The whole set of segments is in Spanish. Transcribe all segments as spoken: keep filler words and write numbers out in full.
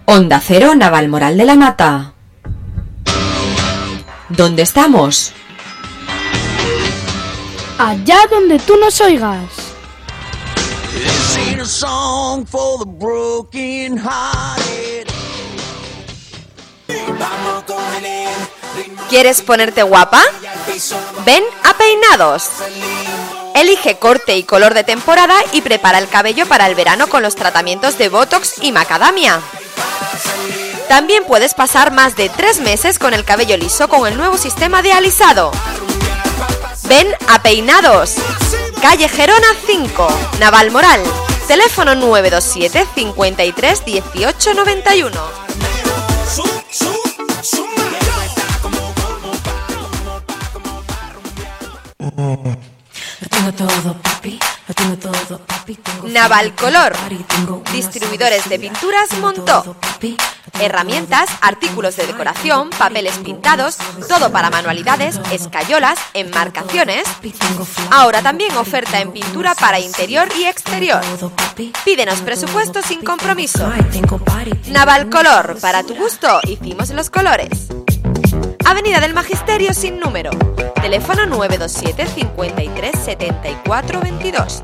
Onda Cero, Navalmoral de la Mata. ¿Dónde estamos? Allá donde tú nos oigas. ¿Quieres ponerte guapa? Ven a Peinados. Elige corte y color de temporada y prepara el cabello para el verano con los tratamientos de Botox y macadamia. También puedes pasar más de tres meses con el cabello liso con el nuevo sistema de alisado. Ven a Peinados. Calle Gerona cinco, Navalmoral. Teléfono nueve dos siete, cincuenta y tres, dieciocho, noventa y uno. Navalcolor, distribuidores de pinturas Montó. Herramientas, artículos de decoración, papeles pintados, todo para manualidades, escayolas, enmarcaciones. Ahora también oferta en pintura para interior y exterior. Pídenos presupuesto sin compromiso. Navalcolor, para tu gusto hicimos los colores. Avenida del Magisterio sin número. Teléfono nueve dos siete, cincuenta y tres, setenta y cuatro, veintidós.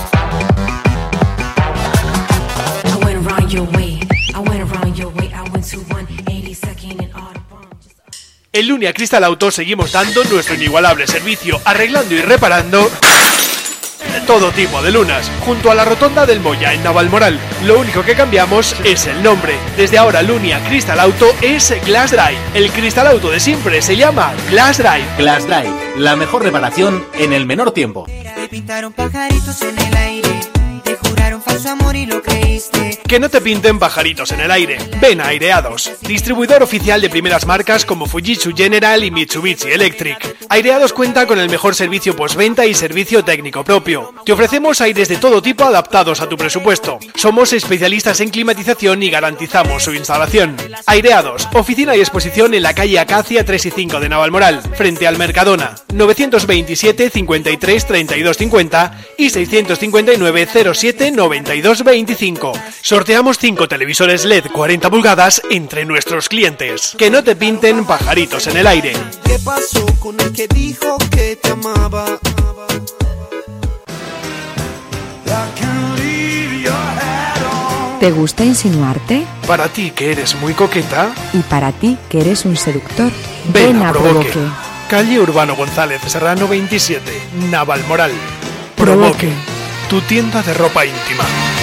En Lunia Cristal Auto seguimos dando nuestro inigualable servicio, arreglando y reparando todo tipo de lunas, junto a la rotonda del Moya en Navalmoral. Lo único que cambiamos es el nombre. Desde ahora Lunia Cristal Auto es Glass Drive. El Cristal Auto de siempre se llama Glass Drive. Glass Drive, la mejor reparación en el menor tiempo. Te pintaron pajaritos en el aire, te juraron falso amor y lo creíste. Que no te pinten pajaritos en el aire. Ven a Aireados, distribuidor oficial de primeras marcas como Fujitsu General y Mitsubishi Electric. Aireados cuenta con el mejor servicio postventa y servicio técnico propio. Te ofrecemos aires de todo tipo adaptados a tu presupuesto. Somos especialistas en climatización y garantizamos su instalación. Aireados, oficina y exposición en la calle Acacia tres y cinco de Navalmoral, frente al Mercadona. novecientos veintisiete, cincuenta y tres, treinta y dos cincuenta y seiscientos cincuenta y nueve, cero siete, noventa y dos veinticinco. Sorteamos cinco televisores L E D cuarenta pulgadas entre nuestros clientes. Que no te pinten pajaritos en el aire. ¿Qué pasó con el que dijo que te amaba? ¿Te gusta insinuarte? Para ti que eres muy coqueta. Y para ti que eres un seductor. Ven, Ven a, a Provoque. Provoque. Calle Urbano González Serrano veintisiete, Navalmoral. Provoque. Provoque. Tu tienda de ropa íntima.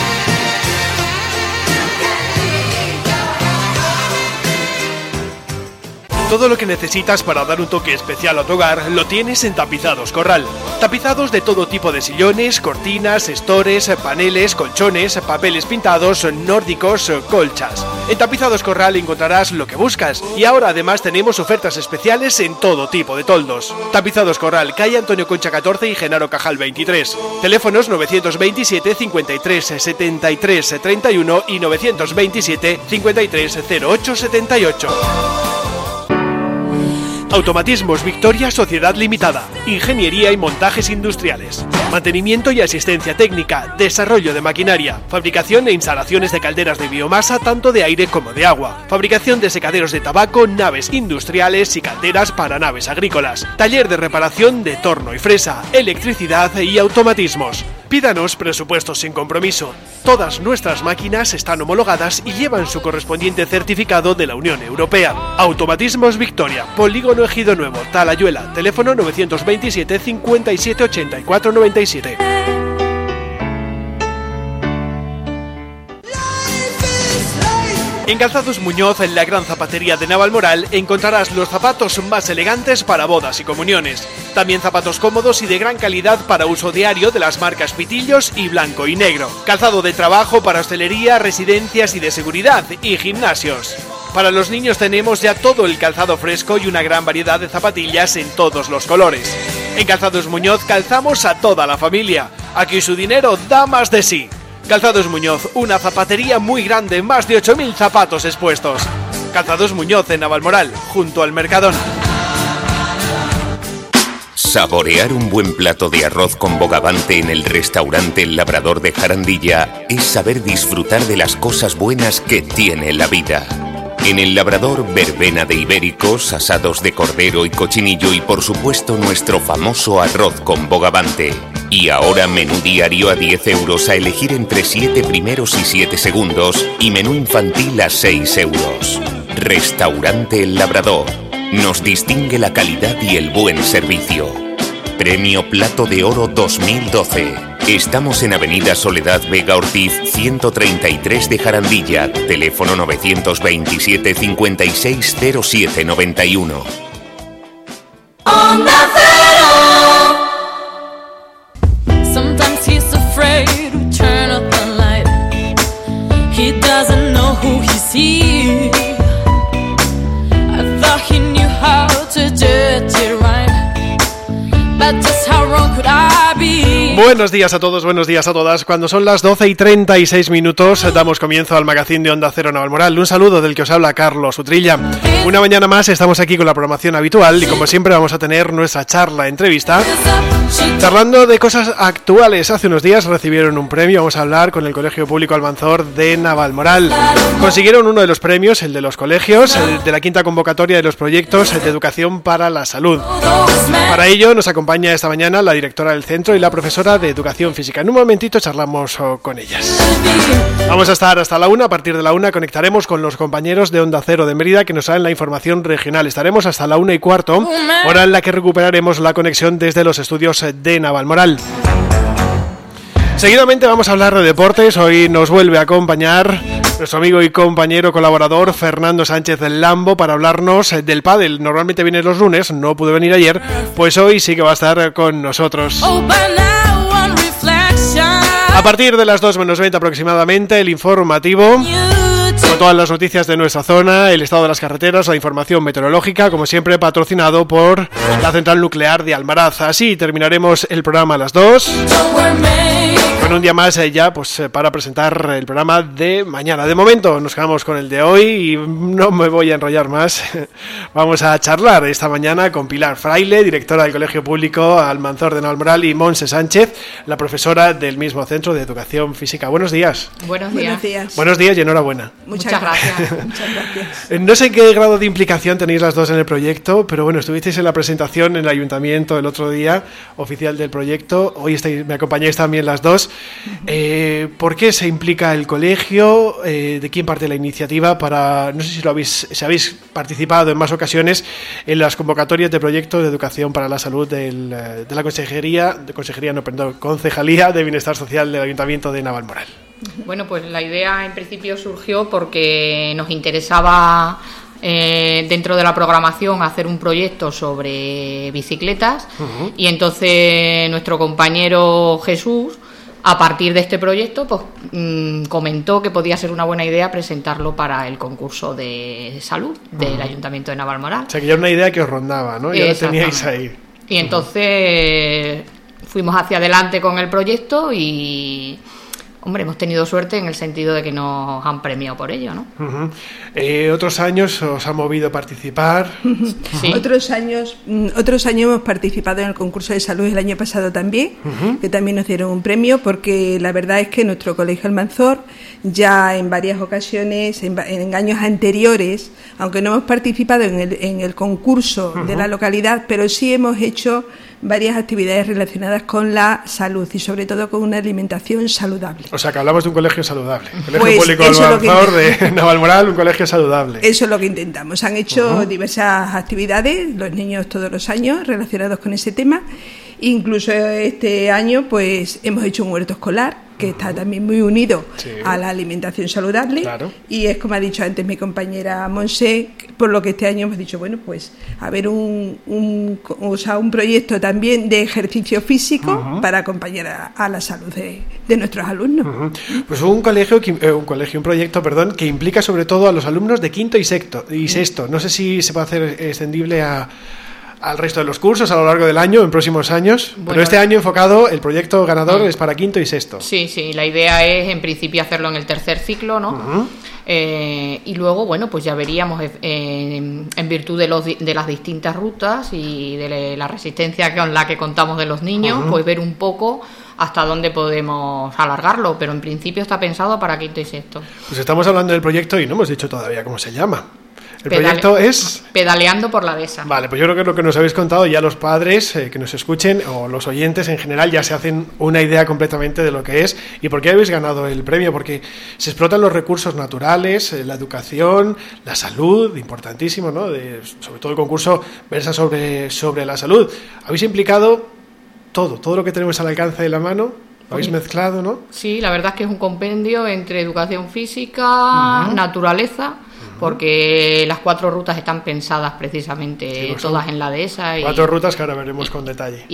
Todo lo que necesitas para dar un toque especial a tu hogar lo tienes en Tapizados Corral. Tapizados de todo tipo de sillones, cortinas, estores, paneles, colchones, papeles pintados, nórdicos, colchas. En Tapizados Corral encontrarás lo que buscas y ahora además tenemos ofertas especiales en todo tipo de toldos. Tapizados Corral, calle Antonio Concha catorce y Genaro Cajal veintitrés. Teléfonos novecientos veintisiete, cincuenta y tres, setenta y tres, treinta y uno y novecientos veintisiete, cincuenta y tres, cero ocho, setenta y ocho. Automatismos Victoria Sociedad Limitada. Ingeniería y montajes industriales. Mantenimiento y asistencia técnica. Desarrollo de maquinaria. Fabricación e instalaciones de calderas de biomasa tanto de aire como de agua. Fabricación de secaderos de tabaco, naves industriales y calderas para naves agrícolas. Taller de reparación de torno y fresa. Electricidad y automatismos. Pídanos presupuestos sin compromiso. Todas nuestras máquinas están homologadas y llevan su correspondiente certificado de la Unión Europea. Automatismos Victoria, Polígono Ejido Nuevo, Talayuela, teléfono novecientos veintisiete, cincuenta y siete, ochenta y cuatro, noventa y siete. En Calzados Muñoz, en la gran zapatería de Navalmoral, encontrarás los zapatos más elegantes para bodas y comuniones. También zapatos cómodos y de gran calidad para uso diario de las marcas Pitillos y Blanco y Negro. Calzado de trabajo para hostelería, residencias y de seguridad y gimnasios. Para los niños tenemos ya todo el calzado fresco y una gran variedad de zapatillas en todos los colores. En Calzados Muñoz calzamos a toda la familia. Aquí su dinero da más de sí. Calzados Muñoz, una zapatería muy grande, más de ocho mil zapatos expuestos. Calzados Muñoz en Navalmoral, junto al Mercadona. Saborear un buen plato de arroz con bogavante en el restaurante El Labrador de Jarandilla es saber disfrutar de las cosas buenas que tiene la vida. En El Labrador, verbena de ibéricos, asados de cordero y cochinillo y por supuesto nuestro famoso arroz con bogavante. Y ahora menú diario a diez euros a elegir entre siete primeros y siete segundos y menú infantil a seis euros. Restaurante El Labrador. Nos distingue la calidad y el buen servicio. Premio Plato de Oro dos mil doce. Estamos en Avenida Soledad Vega Ortiz, ciento treinta y tres de Jarandilla. Teléfono novecientos veintisiete, cincuenta y seis, cero siete noventa y uno. Onda Cero. Sometimes he's afraid to turn up the light. He doesn't know who he sees. I thought he knew how to judge it right. But just how wrong could I be? Buenos días a todos, buenos días a todas. Cuando son las doce y treinta y seis minutos, damos comienzo al magazín de Onda Cero Navalmoral. Un saludo del que os habla Carlos Utrilla. Una mañana más estamos aquí con la programación habitual y como siempre vamos a tener nuestra charla, entrevista, charlando de cosas actuales. Hace unos días recibieron un premio, vamos a hablar con el Colegio Público Almanzor de Navalmoral. Consiguieron uno de los premios, el de los colegios, el de la quinta convocatoria de los proyectos de educación para la salud. Para ello nos acompaña esta mañana la directora del centro y la profesora de educación física. En un momentito charlamos oh, con ellas. Vamos a estar hasta la una. A partir de la una conectaremos con los compañeros de Onda Cero de Mérida que nos traen la información regional. Estaremos hasta la una y cuarto, hora en la que recuperaremos la conexión desde los estudios de Navalmoral. Seguidamente vamos a hablar de deportes. Hoy nos vuelve a acompañar nuestro amigo y compañero colaborador Fernando Sánchez del Lambo para hablarnos del pádel. Normalmente viene los lunes, no pudo venir ayer, pues hoy sí que va a estar con nosotros. A partir de las dos menos veinte aproximadamente, el informativo con todas las noticias de nuestra zona, el estado de las carreteras, la información meteorológica, como siempre patrocinado por la Central Nuclear de Almaraz. Así terminaremos el programa a las dos. Con un día más eh, ya pues eh, para presentar el programa de mañana. De momento nos quedamos con el de hoy y no me voy a enrollar más. Vamos a charlar esta mañana con Pilar Fraile, directora del Colegio Público Almanzor de Navalmoral, y Monse Sánchez, la profesora del mismo Centro de Educación Física. Buenos días. Buenos días. Buenos días, Buenos días y enhorabuena. Muchas, Muchas gracias. gracias. Muchas gracias. No sé qué grado de implicación tenéis las dos en el proyecto, pero bueno, estuvisteis en la presentación en el ayuntamiento el otro día, oficial del proyecto. Hoy estáis, me acompañáis también las dos. Eh, ¿Por qué se implica el colegio? Eh, ¿De quién parte la iniciativa? Para, no sé si lo habéis, si habéis participado en más ocasiones en las convocatorias de proyectos de educación para la salud del, de la consejería, de consejería, no, perdón, concejalía de bienestar social del Ayuntamiento de Navalmoral. Bueno, pues la idea en principio surgió porque nos interesaba eh, dentro de la programación hacer un proyecto sobre bicicletas. Uh-huh. Y entonces nuestro compañero Jesús, a partir de este proyecto, pues mmm, comentó que podía ser una buena idea presentarlo para el concurso de salud del uh-huh. Ayuntamiento de Navalmoral. O sea, que ya era una idea que os rondaba, ¿no? Ya lo teníais ahí. Y entonces uh-huh. fuimos hacia adelante con el proyecto y, hombre, hemos tenido suerte en el sentido de que nos han premiado por ello, ¿no? Uh-huh. Eh, ¿Otros años os ha movido a participar? Sí. Otros años otros años hemos participado en el concurso de salud el año pasado también, uh-huh. que también nos dieron un premio, porque la verdad es que nuestro colegio Almanzor ya en varias ocasiones, en, en años anteriores, aunque no hemos participado en el, en el concurso uh-huh. de la localidad, pero sí hemos hecho varias actividades relacionadas con la salud y sobre todo con una alimentación saludable. O sea, que hablamos de un colegio saludable. Colegio pues Público Almanzor de Navalmoral, un colegio saludable. Eso es lo que intentamos. Han hecho uh-huh. diversas actividades, los niños todos los años, relacionados con ese tema. Incluso este año pues hemos hecho un huerto escolar que está también muy unido sí. a la alimentación saludable, claro. Y es como ha dicho antes mi compañera Monse, por lo que este año hemos dicho, bueno, pues a ver un, un, o sea, un proyecto también de ejercicio físico uh-huh. para acompañar a, a la salud de, de nuestros alumnos. Uh-huh. Pues un colegio, eh, un colegio, un proyecto, perdón, que implica sobre todo a los alumnos de quinto y sexto, y sexto. No sé si se puede hacer extendible a al resto de los cursos a lo largo del año, en próximos años, bueno, pero este año enfocado, el proyecto ganador uh-huh. es para quinto y sexto. Sí, sí, la idea es en principio hacerlo en el tercer ciclo, ¿no? Uh-huh. Eh, y luego, bueno, pues ya veríamos eh, en, en virtud de, los, de las distintas rutas y de la resistencia con la que contamos de los niños, uh-huh. pues ver un poco hasta dónde podemos alargarlo, pero en principio está pensado para quinto y sexto. Pues estamos hablando del proyecto y no hemos dicho todavía cómo se llama. El Pedale- proyecto es... Pedaleando por la Dehesa. Vale, pues yo creo que lo que nos habéis contado ya los padres eh, que nos escuchen o los oyentes en general ya se hacen una idea completamente de lo que es y por qué habéis ganado el premio, porque se explotan los recursos naturales, eh, la educación, la salud, importantísimo, ¿no? De, sobre todo el concurso versa sobre, sobre la salud. Habéis implicado todo, todo lo que tenemos al alcance de la mano, lo habéis mezclado, ¿no? Sí, la verdad es que es un compendio entre educación física, uh-huh. naturaleza, porque las cuatro rutas están pensadas precisamente sí, pues todas en la Dehesa. Cuatro y, rutas que ahora veremos con detalle.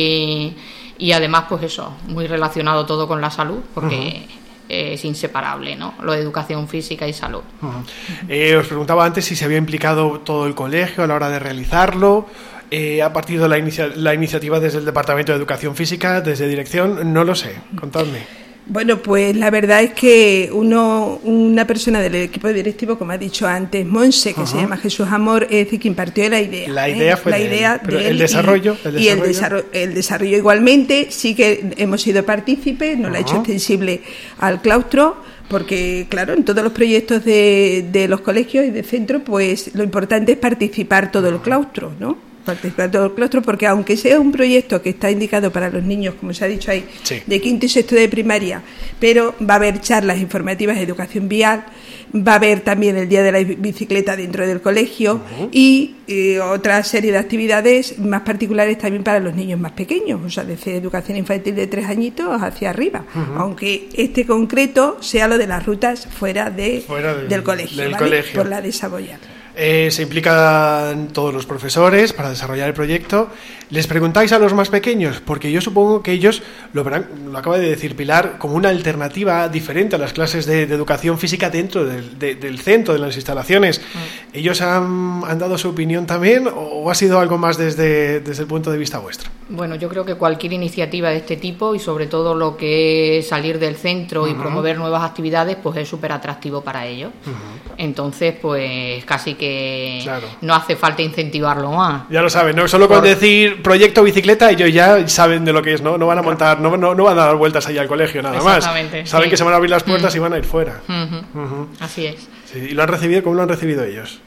Y, y además, pues eso, muy relacionado todo con la salud, porque uh-huh. es inseparable, ¿no? Lo de educación física y salud. Uh-huh. Eh, os preguntaba antes si se había implicado todo el colegio a la hora de realizarlo. Eh, ¿Ha partido la, inicia- la iniciativa desde el Departamento de Educación Física, desde dirección? No lo sé, contadme. Bueno, pues la verdad es que uno, una persona del equipo directivo, como ha dicho antes, Monse, que uh-huh. se llama Jesús Amor, es decir, quien partió la idea. La idea ¿eh? fue la de idea él, pero de él el desarrollo, y, el desarrollo. y el desarrollo, el desarrollo igualmente, sí que hemos sido partícipes, nos uh-huh. lo ha hecho extensible al claustro, porque claro, en todos los proyectos de, de los colegios y de centro, pues lo importante es participar todo el claustro, ¿no? Participar todo el claustro, porque aunque sea un proyecto que está indicado para los niños, como se ha dicho ahí, sí. de quinto y sexto de primaria, pero va a haber charlas informativas de educación vial, va a haber también el día de la bicicleta dentro del colegio uh-huh. y eh, otra serie de actividades más particulares también para los niños más pequeños, o sea, desde educación infantil de tres añitos hacia arriba, uh-huh. aunque este concreto sea lo de las rutas fuera, de, fuera del, del colegio, del ¿vale? colegio. Por la desarrollar. Eh, se implican todos los profesores para desarrollar el proyecto. ¿Les preguntáis a los más pequeños? Porque yo supongo que ellos lo verán, lo acaba de decir Pilar, como una alternativa diferente a las clases de, de educación física dentro del, de, del centro, de las instalaciones. Mm. ¿Ellos han, han dado su opinión también o ha sido algo más desde, desde el punto de vista vuestro? Bueno, yo creo que cualquier iniciativa de este tipo y sobre todo lo que es salir del centro uh-huh. y promover nuevas actividades, pues es súper atractivo para ellos. Uh-huh. Entonces, pues casi que claro. no hace falta incentivarlo más. Ya lo saben, ¿no? Solo con Por... decir proyecto bicicleta ellos ya saben de lo que es, ¿no? No van a montar, no, no, no van a dar vueltas ahí al colegio nada más. Saben sí. que se van a abrir las puertas uh-huh. y van a ir fuera. Uh-huh. Uh-huh. Así es. Sí. ¿Y lo han recibido? ¿Cómo lo han recibido ellos?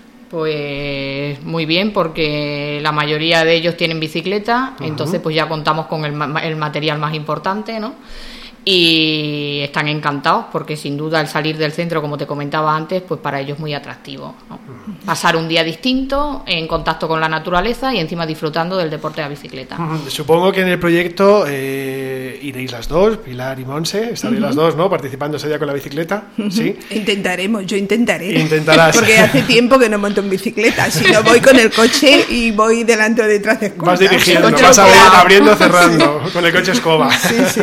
Pues muy bien, porque la mayoría de ellos tienen bicicleta, uh-huh. entonces pues ya contamos con el, ma- el material más importante, ¿no? Y están encantados porque sin duda el salir del centro, como te comentaba antes, pues para ellos es muy atractivo, ¿no? Uh-huh. Pasar un día distinto en contacto con la naturaleza y encima disfrutando del deporte de la bicicleta. Uh-huh. Supongo que en el proyecto eh, iréis las dos, Pilar y Monse, estaréis uh-huh. las dos, ¿no? Participando ese día con la bicicleta, uh-huh. ¿sí? Intentaremos, yo intentaré. Intentarás. Porque hace tiempo que no monto en bicicleta, si no voy con el coche y voy delante o detrás de escoba. Vas dirigiendo, vas abriendo, cerrando, con el coche escoba. Sí, sí.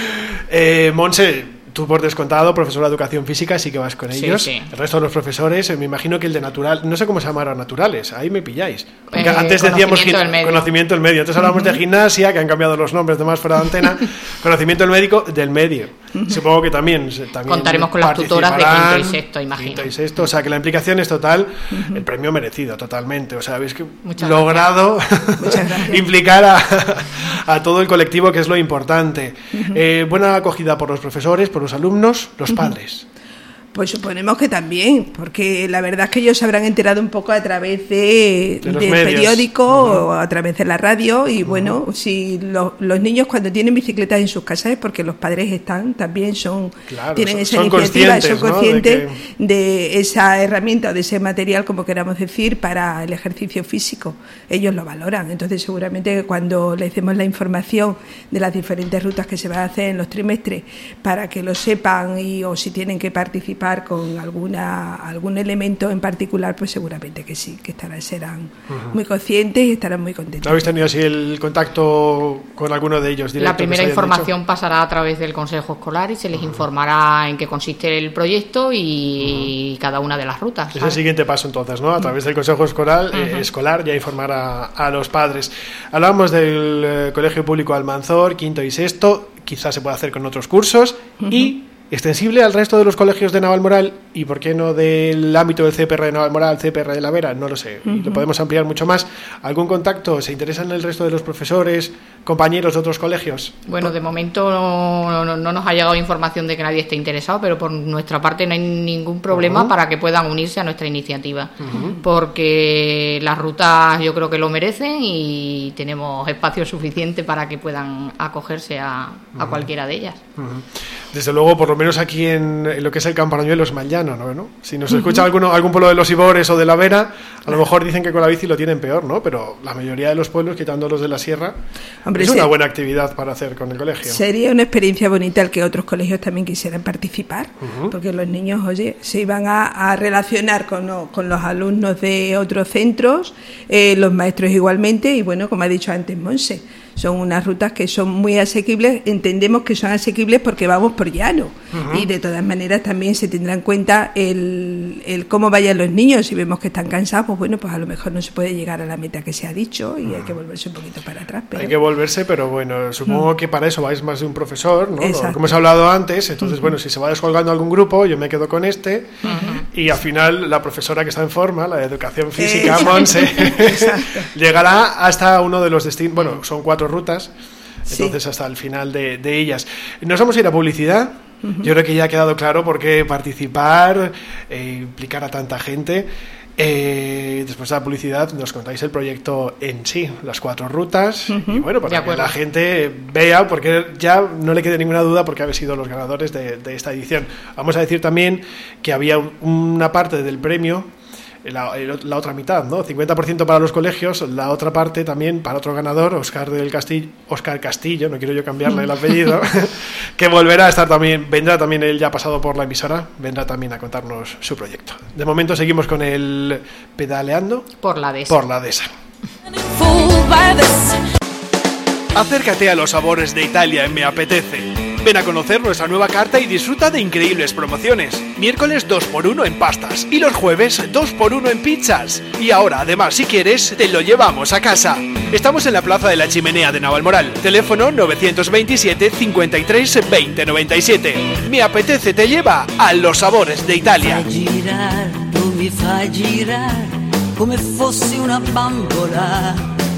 Eh, Monse, tú por descontado, profesora de educación física, sí que vas con ellos. Sí, sí. El resto de los profesores, eh, me imagino que el de natural, no sé cómo se llamarán naturales, ahí me pilláis. Porque eh, antes decíamos conocimiento del medio. Conocimiento del medio. Antes hablábamos uh-huh. de gimnasia, que han cambiado los nombres de más fuera de antena. Conocimiento del médico del medio. Uh-huh. Supongo que también, también contaremos con las tutoras de quinto y sexto, imagino. Quinto y sexto, o sea que la implicación es total, uh-huh. el premio merecido totalmente. O sea, habéis que Muchas logrado implicar a, a todo el colectivo, que es lo importante. Uh-huh. Eh, buena acogida por los profesores, por los alumnos, los padres. Pues suponemos que también, porque la verdad es que ellos se habrán enterado un poco a través de, de del medios. periódico uh-huh. o a través de la radio y uh-huh. bueno, si lo, los niños cuando tienen bicicletas en sus casas es porque los padres están, también son claro, tienen son, esa son iniciativa, son conscientes, ¿no? de, que... de esa herramienta o de ese material, como queramos decir, para el ejercicio físico. Ellos lo valoran, entonces seguramente cuando les demos la información de las diferentes rutas que se van a hacer en los trimestres para que lo sepan y o si tienen que participar con alguna algún elemento en particular, pues seguramente que sí, que estarán, serán uh-huh. muy conscientes y estarán muy contentos. ¿Habéis tenido así el contacto con alguno de ellos? La primera información dicho? pasará a través del Consejo Escolar y se les uh-huh. informará en qué consiste el proyecto y uh-huh. cada una de las rutas. Es el siguiente paso entonces, ¿no? A través del Consejo Escolar, uh-huh. eh, escolar ya informar a, a los padres. Hablábamos del eh, Colegio Público Almanzor, quinto y sexto, quizás se pueda hacer con otros cursos uh-huh. y ¿Extensible al resto de los colegios de Navalmoral y por qué no del ámbito del C P R de Navalmoral, C P R de La Vera? No lo sé, uh-huh. Lo podemos ampliar mucho más. ¿Algún contacto? ¿Se interesan el resto de los profesores, compañeros de otros colegios? Bueno, de momento no, no, no nos ha llegado información de que nadie esté interesado, pero por nuestra parte no hay ningún problema uh-huh. para que puedan unirse a nuestra iniciativa, uh-huh. porque las rutas yo creo que lo merecen y tenemos espacio suficiente para que puedan acogerse a, uh-huh. a cualquiera de ellas. Uh-huh. Desde luego, por lo menos aquí en, en lo que es el Campanañuelo es más llano, ¿no? ¿no? Si nos escucha uh-huh. alguno, algún pueblo de los Ibores o de La Vera, a lo mejor dicen que con la bici lo tienen peor, ¿no? Pero la mayoría de los pueblos, quitando los de la sierra, Hombre, es una buena actividad para hacer con el colegio. Sería una experiencia bonita el que otros colegios también quisieran participar, uh-huh. porque los niños, oye, se iban a, a relacionar con, no, con los alumnos de otros centros, eh, los maestros igualmente, y bueno, como ha dicho antes Monse, son unas rutas que son muy asequibles, entendemos que son asequibles porque vamos por llano, uh-huh. y de todas maneras también se tendrá en cuenta el, el cómo vayan los niños. Si vemos que están cansados, pues bueno, pues a lo mejor no se puede llegar a la meta que se ha dicho y uh-huh. hay que volverse un poquito para atrás. Pero... Hay que volverse, pero bueno, supongo uh-huh. que para eso vais más de un profesor, ¿no? Exacto. Como hemos hablado antes, entonces uh-huh. bueno, si se va descolgando algún grupo, yo me quedo con este, uh-huh. y al final la profesora que está en forma, la de educación física, eh, Monse, llegará hasta uno de los destinos, bueno, son cuatro rutas, entonces sí. hasta el final de, de ellas. Nos vamos a ir a publicidad. Uh-huh. Yo creo que ya ha quedado claro por qué participar, eh, implicar a tanta gente. Eh, después de la publicidad nos contáis el proyecto en sí, las cuatro rutas, uh-huh. y bueno, para que la gente vea, porque ya no le quede ninguna duda porque habéis sido los ganadores de, de esta edición. Vamos a decir también que había una parte del premio, La, la otra mitad, ¿no? cincuenta por ciento para los colegios, la otra parte también para otro ganador, Óscar del Castillo, Óscar Castillo, no quiero yo cambiarle el apellido, que volverá a estar también, vendrá también, él ya ha pasado por la emisora, vendrá también a contarnos su proyecto. De momento seguimos con el pedaleando por la Dehesa. Por la Dehesa. Acércate a los sabores de Italia en Me Apetece. Ven a conocer nuestra nueva carta y disfruta de increíbles promociones. Miércoles dos por uno en pastas y los jueves dos por uno en pizzas. Y ahora, además, si quieres, te lo llevamos a casa. Estamos en la Plaza de la Chimenea de Navalmoral. Teléfono novecientos veintisiete, cincuenta y tres, veinte noventa y siete. Me Apetece te lleva a los sabores de Italia. Girar, tu mi fai girar, come fossi una bambola.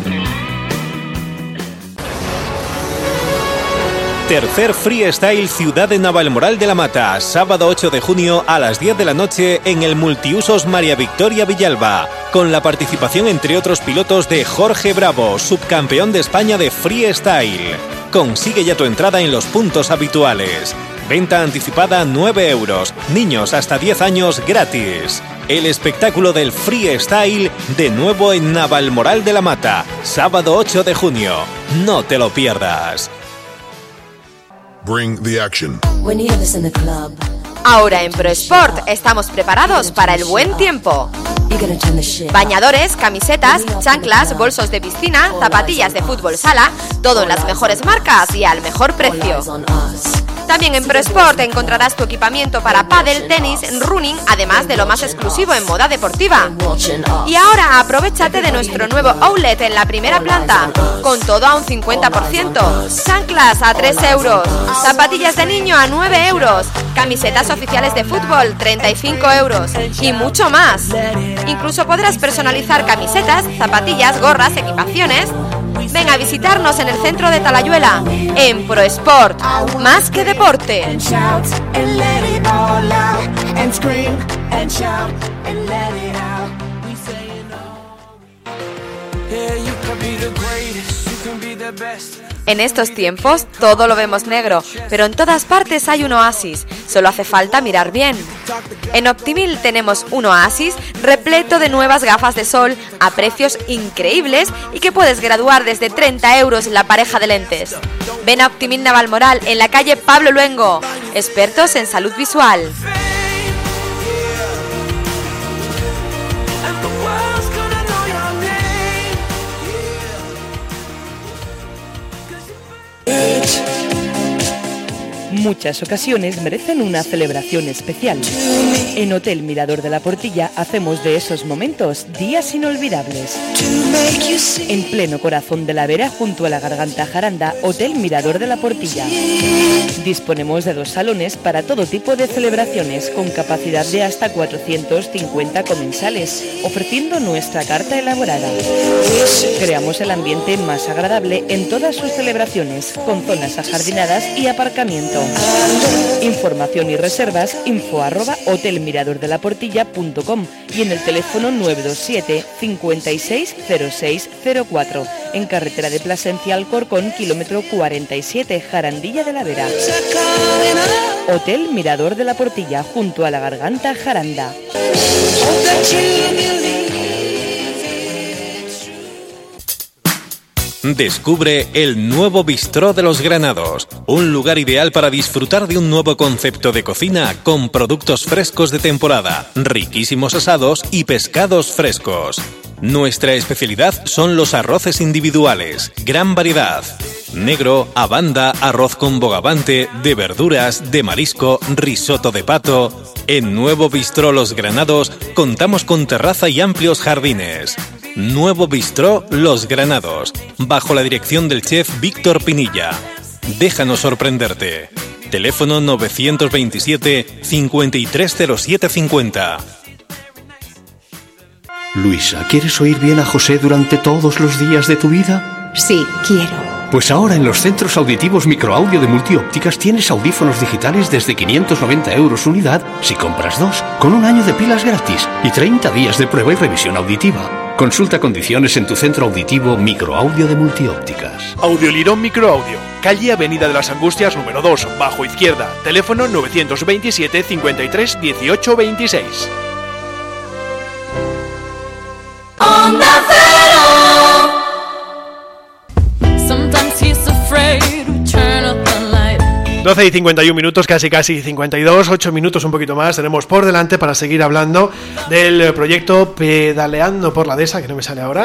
Tercer Freestyle Ciudad de Navalmoral de la Mata, sábado ocho de junio a las diez de la noche en el Multiusos María Victoria Villalba, con la participación entre otros pilotos de Jorge Bravo, subcampeón de España de Freestyle. Consigue ya tu entrada en los puntos habituales. Venta anticipada nueve euros, niños hasta diez años gratis. El espectáculo del Freestyle de nuevo en Navalmoral de la Mata, sábado ocho de junio. No te lo pierdas. Bring the action. Ahora en ProSport estamos preparados para el buen tiempo. Bañadores, camisetas, chanclas, bolsos de piscina, zapatillas de fútbol sala, todo en las mejores marcas y al mejor precio. También en ProSport encontrarás tu equipamiento para pádel, tenis, running, además de lo más exclusivo en moda deportiva. Y ahora aprovéchate de nuestro nuevo outlet en la primera planta, con todo a un cincuenta por ciento. Chanclas a tres euros, zapatillas de niño a nueve euros, camisetas oficiales de fútbol treinta y cinco euros y mucho más. Incluso podrás personalizar camisetas, zapatillas, gorras, equipaciones. Ven a visitarnos en el centro de Talayuela, en ProSport, más que deporte. En estos tiempos todo lo vemos negro, pero en todas partes hay un oasis, solo hace falta mirar bien. En Optimil tenemos un oasis repleto de nuevas gafas de sol a precios increíbles y que puedes graduar desde treinta euros la pareja de lentes. Ven a Optimil Navalmoral en la calle Pablo Luengo, expertos en salud visual. Muchas ocasiones merecen una celebración especial. En Hotel Mirador de la Portilla hacemos de esos momentos días inolvidables. En pleno corazón de la Vera, junto a la Garganta Jaranda, Hotel Mirador de la Portilla. Disponemos de dos salones para todo tipo de celebraciones, con capacidad de hasta cuatrocientos cincuenta comensales, ofreciendo nuestra carta elaborada. Creamos el ambiente más agradable en todas sus celebraciones, con zonas ajardinadas y aparcamiento. Información y reservas info arroba hotelmiradordelaportilla punto com y en el teléfono nueve dos siete cincuenta y seis cero seis cero cuatro, en carretera de Plasencia Alcorcón, kilómetro cuarenta y siete, Jarandilla de la Vera. Hotel Mirador de la Portilla, junto a la Garganta Jaranda. Descubre el nuevo Bistró de los Granados, un lugar ideal para disfrutar de un nuevo concepto de cocina con productos frescos de temporada, riquísimos asados y pescados frescos. Nuestra especialidad son los arroces individuales, gran variedad: negro, abanda, arroz con bogavante, de verduras, de marisco, risotto de pato. En Nuevo Bistró Los Granados contamos con terraza y amplios jardines. Nuevo Bistró Los Granados, bajo la dirección del chef Víctor Pinilla. Déjanos sorprenderte. Teléfono novecientos veintisiete cincuenta y tres cero siete cincuenta. Luisa, ¿quieres oír bien a José durante todos los días de tu vida? Sí, quiero. Pues ahora en los centros auditivos Microaudio de Multiópticas tienes audífonos digitales desde quinientos noventa euros unidad si compras dos, con un año de pilas gratis y treinta días de prueba y revisión auditiva. Consulta condiciones en tu centro auditivo Microaudio de Multiópticas. Audiolirón Microaudio, calle Avenida de las Angustias número dos, bajo izquierda, teléfono novecientos veintisiete cincuenta y tres dieciocho veintiséis. Onda Cero. Sometimes he's afraid to turn up the light. doce y cincuenta y un minutos, casi casi cincuenta y dos, ocho minutos un poquito más tenemos por delante para seguir hablando del proyecto Pedaleando por la Dehesa, que no me sale ahora.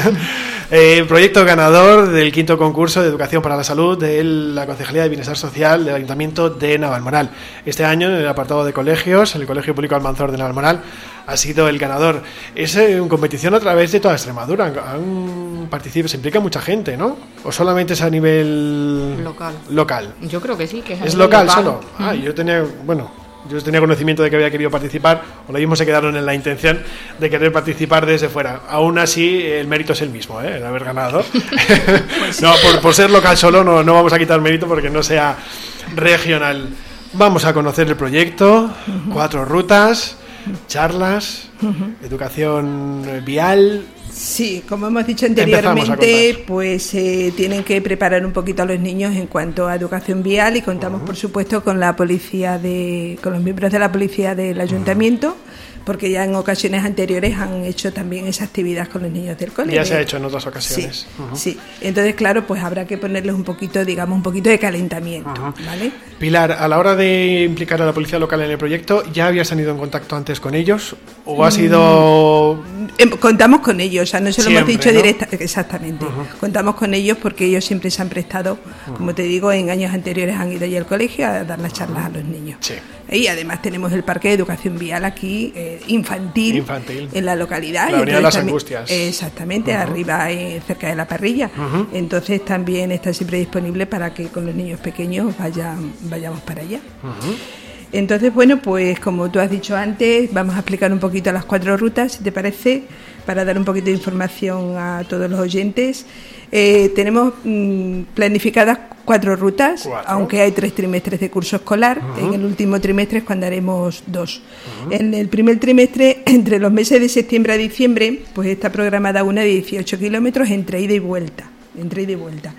eh, proyecto ganador del quinto concurso de Educación para la Salud de la Concejalía de Bienestar Social del Ayuntamiento de Navalmoral. Este año, en el apartado de colegios, el Colegio Público Almanzor de Navalmoral ha sido el ganador. Es eh, una competición a través de toda Extremadura. Han participado, se implica mucha gente, ¿no? ¿O solamente es a nivel local? Local. Yo creo que sí, que es, ¿Es local, local solo? Mm. Ah, yo tenía, bueno, yo tenía conocimiento de que había querido participar, o lo mismo se quedaron en la intención de querer participar desde fuera. Aún así, el mérito es el mismo, ¿eh? El haber ganado. Pues no, por, por ser local solo no, no vamos a quitar mérito porque no sea regional. Vamos a conocer el proyecto, uh-huh. Cuatro rutas, charlas, uh-huh. Educación vial. Sí, como hemos dicho anteriormente, pues eh, tienen que preparar un poquito a los niños en cuanto a educación vial y contamos, uh-huh. por supuesto, con la policía de, con los miembros de la policía del ayuntamiento, uh-huh. porque ya en ocasiones anteriores han hecho también esa actividad con los niños del colegio. Ya se ha hecho en otras ocasiones. Sí, uh-huh. sí. Entonces, claro, pues habrá que ponerles un poquito, digamos, un poquito de calentamiento, uh-huh. ¿vale? Pilar, a la hora de implicar a la policía local en el proyecto, ¿ya habías tenido en contacto antes con ellos? ¿O ha sido...? Mm, contamos con ellos, o sea, no se lo siempre, hemos dicho, ¿no? Directa, exactamente. Uh-huh. Contamos con ellos porque ellos siempre se han prestado, uh-huh. como te digo, en años anteriores han ido ya al colegio a dar las charlas uh-huh. a los niños. Sí. Y además tenemos el parque de educación vial aquí, eh, infantil, infantil, en la localidad. La Avenida de las Angustias. Exactamente, uh-huh. arriba, eh, cerca de la parrilla. Uh-huh. Entonces también está siempre disponible para que con los niños pequeños vayan, vayamos para allá. Uh-huh. Entonces, bueno, pues como tú has dicho antes, vamos a explicar un poquito las cuatro rutas, si te parece, para dar un poquito de información a todos los oyentes. Eh, tenemos mmm, planificadas cuatro rutas, cuatro. Aunque hay tres trimestres de curso escolar. Uh-huh. En el último trimestre es cuando haremos dos. Uh-huh. En el primer trimestre, entre los meses de septiembre a diciembre, pues está programada una de dieciocho kilómetros entre ida y vuelta. Entre ida y vuelta.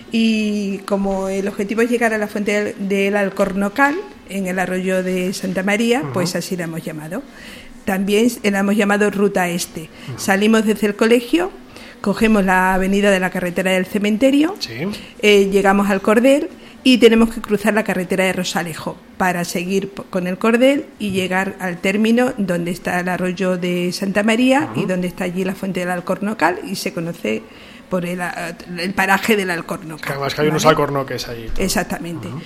Y como el objetivo es llegar a la fuente del Alcornocal, en el arroyo de Santa María, uh-huh. pues así la hemos llamado. También la hemos llamado Ruta Este. Uh-huh. Salimos desde el colegio, cogemos la avenida de la carretera del cementerio, sí. eh, llegamos al Cordel y tenemos que cruzar la carretera de Rosalejo para seguir con el Cordel y llegar al término donde está el arroyo de Santa María uh-huh. y donde está allí la fuente del Alcornocal y se conoce por el, el paraje del Alcornoque. Que además que hay ¿vale? unos alcornoques ahí. Exactamente. Uh-huh.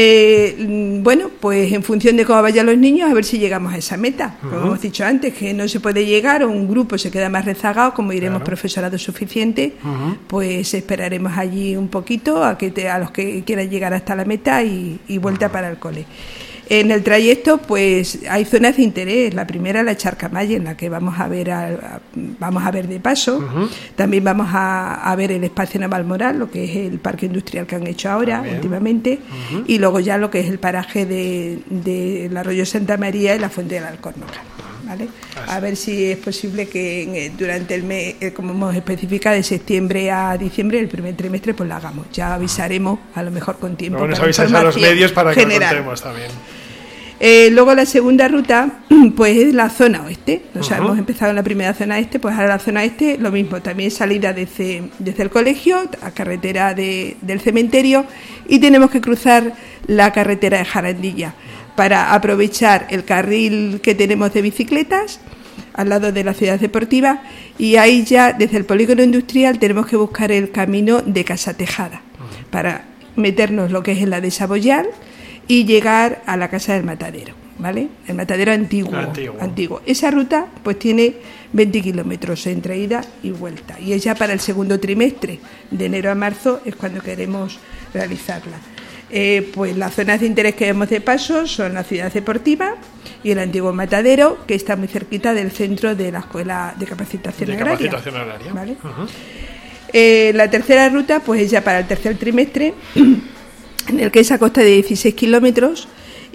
Eh, bueno, pues en función de cómo vayan los niños, a ver si llegamos a esa meta. Como uh-huh. hemos dicho antes, que no se puede llegar o un grupo se queda más rezagado, como iremos claro. profesorado suficiente, uh-huh. pues esperaremos allí un poquito a que te, a los que quieran llegar hasta la meta y, y vuelta uh-huh. para el cole. En el trayecto, pues hay zonas de interés. La primera, la Charcamalle, en la que vamos a ver a, a, vamos a ver de paso. Uh-huh. También vamos a, a ver el espacio Navalmoral, lo que es el parque industrial que han hecho ahora, Bien. últimamente, uh-huh. y luego ya lo que es el paraje de, de el Arroyo Santa María y la Fuente del Alcornoque. ¿Vale? A ver si es posible que durante el mes, como hemos especificado, de septiembre a diciembre, el primer trimestre, pues lo hagamos. Ya avisaremos, a lo mejor con tiempo. Bueno, avisáis a los medios para que general. Lo contemos también. Eh, luego la segunda ruta, pues es la zona oeste. O sea, uh-huh. hemos empezado en la primera zona este, pues ahora la zona este, lo mismo, también salida desde, desde el colegio, a carretera de, del cementerio, y tenemos que cruzar la carretera de Jarandilla para aprovechar el carril que tenemos de bicicletas al lado de la ciudad deportiva, y ahí ya desde el polígono industrial tenemos que buscar el camino de Casa Tejada uh-huh. para meternos lo que es en la de Saboyal y llegar a la Casa del Matadero, ¿vale? El matadero antiguo, antiguo. antiguo. Esa ruta pues tiene veinte kilómetros entre ida y vuelta, y es ya para el segundo trimestre, de enero a marzo, es cuando queremos realizarla. Eh, pues las zonas de interés que vemos de paso son la ciudad deportiva y el antiguo matadero, que está muy cerquita del centro de la Escuela de Capacitación de Agraria. Capacitación Agraria. ¿Vale? Uh-huh. Eh, la tercera ruta pues es ya para el tercer trimestre, en el que es a costa de dieciséis kilómetros,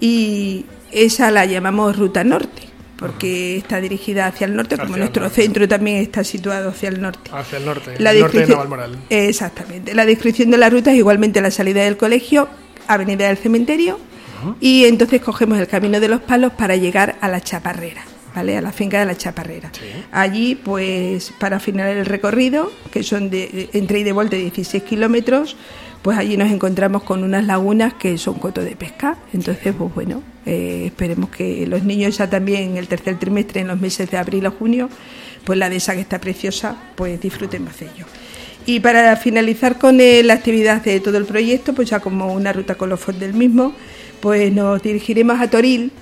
y esa la llamamos Ruta Norte, porque está dirigida hacia el norte, hacia como nuestro norte. Centro también está situado hacia el norte. Hacia el norte, la el norte de Navalmoral. Exactamente. La descripción de la ruta es igualmente la salida del colegio, Avenida del Cementerio, uh-huh. y entonces cogemos el Camino de los Palos para llegar a la Chaparrera, ¿vale? A la finca de la Chaparrera. Sí. Allí, pues, para finalizar el recorrido, que son de entre ida y vuelta de dieciséis kilómetros, pues allí nos encontramos con unas lagunas que son coto de pesca. Entonces, pues bueno, eh, esperemos que los niños ya también en el tercer trimestre, en los meses de abril o junio, pues la dehesa, que está preciosa, pues disfruten más de ello. Y para finalizar con eh, la actividad de todo el proyecto, pues ya como una ruta colofón del mismo, pues nos dirigiremos a Toril,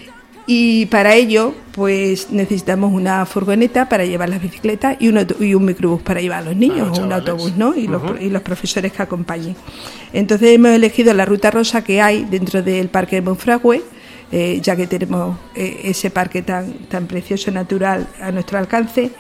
y para ello pues necesitamos una furgoneta para llevar las bicicletas y un, y un microbús para llevar a los niños, o un autobús, ¿no? Y, uh-huh. los, y los profesores que acompañen. Entonces hemos elegido la ruta rosa que hay dentro del Parque de Monfragüe, eh, ya que tenemos eh, ese parque tan, tan precioso, natural, a nuestro alcance,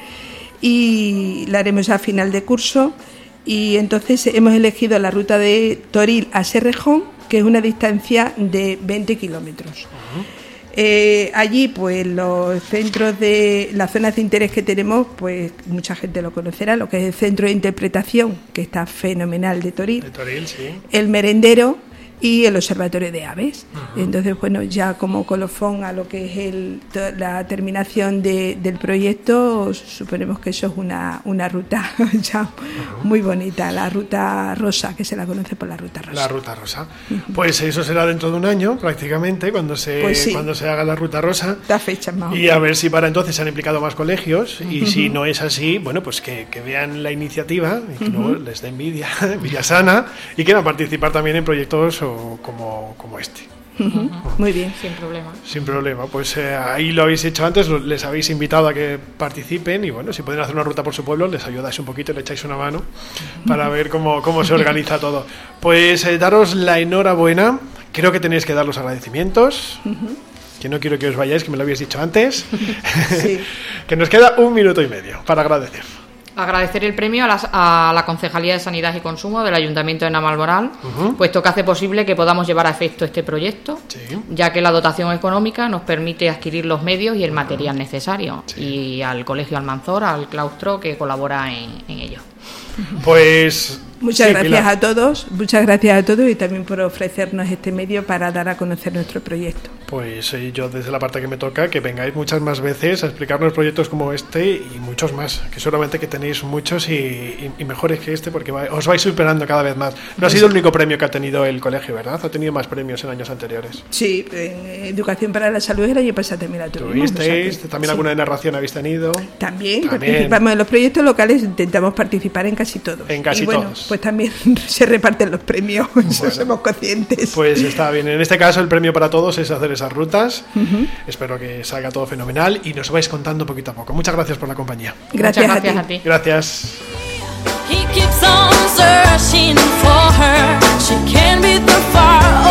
y la haremos a final de curso. Y entonces hemos elegido la ruta de Toril a Serrejón, que es una distancia de veinte kilómetros. Uh-huh. Eh, allí, pues los centros de las zonas de interés que tenemos, pues mucha gente lo conocerá, lo que es el centro de interpretación, que está fenomenal, de Toril, de Toril sí. El merendero y el observatorio de aves. Uh-huh. Entonces, bueno, ya como colofón a lo que es el, la terminación de, del proyecto, suponemos que eso es una, una ruta ya uh-huh. muy bonita, la ruta rosa, que se la conoce por la ruta rosa. La ruta rosa. Uh-huh. Pues eso será dentro de un año, prácticamente, cuando se, pues sí. cuando se haga la ruta rosa. Da fecha más. Y a ver si para entonces se han implicado más colegios, y uh-huh. si no es así, bueno, pues que, que vean la iniciativa y que uh-huh. no les dé envidia, envidia sana, y quieran participar también en proyectos Como, como este. Uh-huh. Muy bien, sin problema. Sin problema, pues eh, ahí lo habéis hecho antes, les habéis invitado a que participen, y bueno, si pueden hacer una ruta por su pueblo, les ayudáis un poquito, le echáis una mano para ver cómo, cómo se organiza todo. Pues eh, daros la enhorabuena, creo que tenéis que dar los agradecimientos. Uh-huh. Que no quiero que os vayáis, que me lo habéis dicho antes. Sí. Que nos queda un minuto y medio para agradecer. Agradecer el premio a la, a la Concejalía de Sanidad y Consumo del Ayuntamiento de Navalmoral, uh-huh. puesto que hace posible que podamos llevar a efecto este proyecto, sí. ya que la dotación económica nos permite adquirir los medios y el material necesario, sí. y al Colegio Almanzor, al claustro que colabora en, en ello. Pues muchas sí, gracias Pilar. a todos, muchas gracias a todos, y también por ofrecernos este medio para dar a conocer nuestro proyecto. Pues eh, yo desde la parte que me toca, que vengáis muchas más veces a explicarnos proyectos como este y muchos más, que seguramente que tenéis muchos y, y, y mejores que este, porque va, os vais superando cada vez más. No ha sido el único premio que ha tenido el colegio, ¿verdad? Ha tenido más premios en años anteriores. Sí, en Educación para la Salud el año pasado también la tuvimos. ¿Tuvisteis? O sea que, ¿También sí. alguna de narración habéis tenido? También, también, participamos en los proyectos locales, intentamos participar participará en casi todos. En casi y bueno, todos. Pues también se reparten los premios, bueno, eso somos conscientes. Pues está bien. En este caso, el premio para todos es hacer esas rutas. Uh-huh. Espero que salga todo fenomenal y nos vais contando poquito a poco. Muchas gracias por la compañía. Gracias, Muchas gracias a, a ti. ti. Gracias. He keeps on searching for her. She can't be too far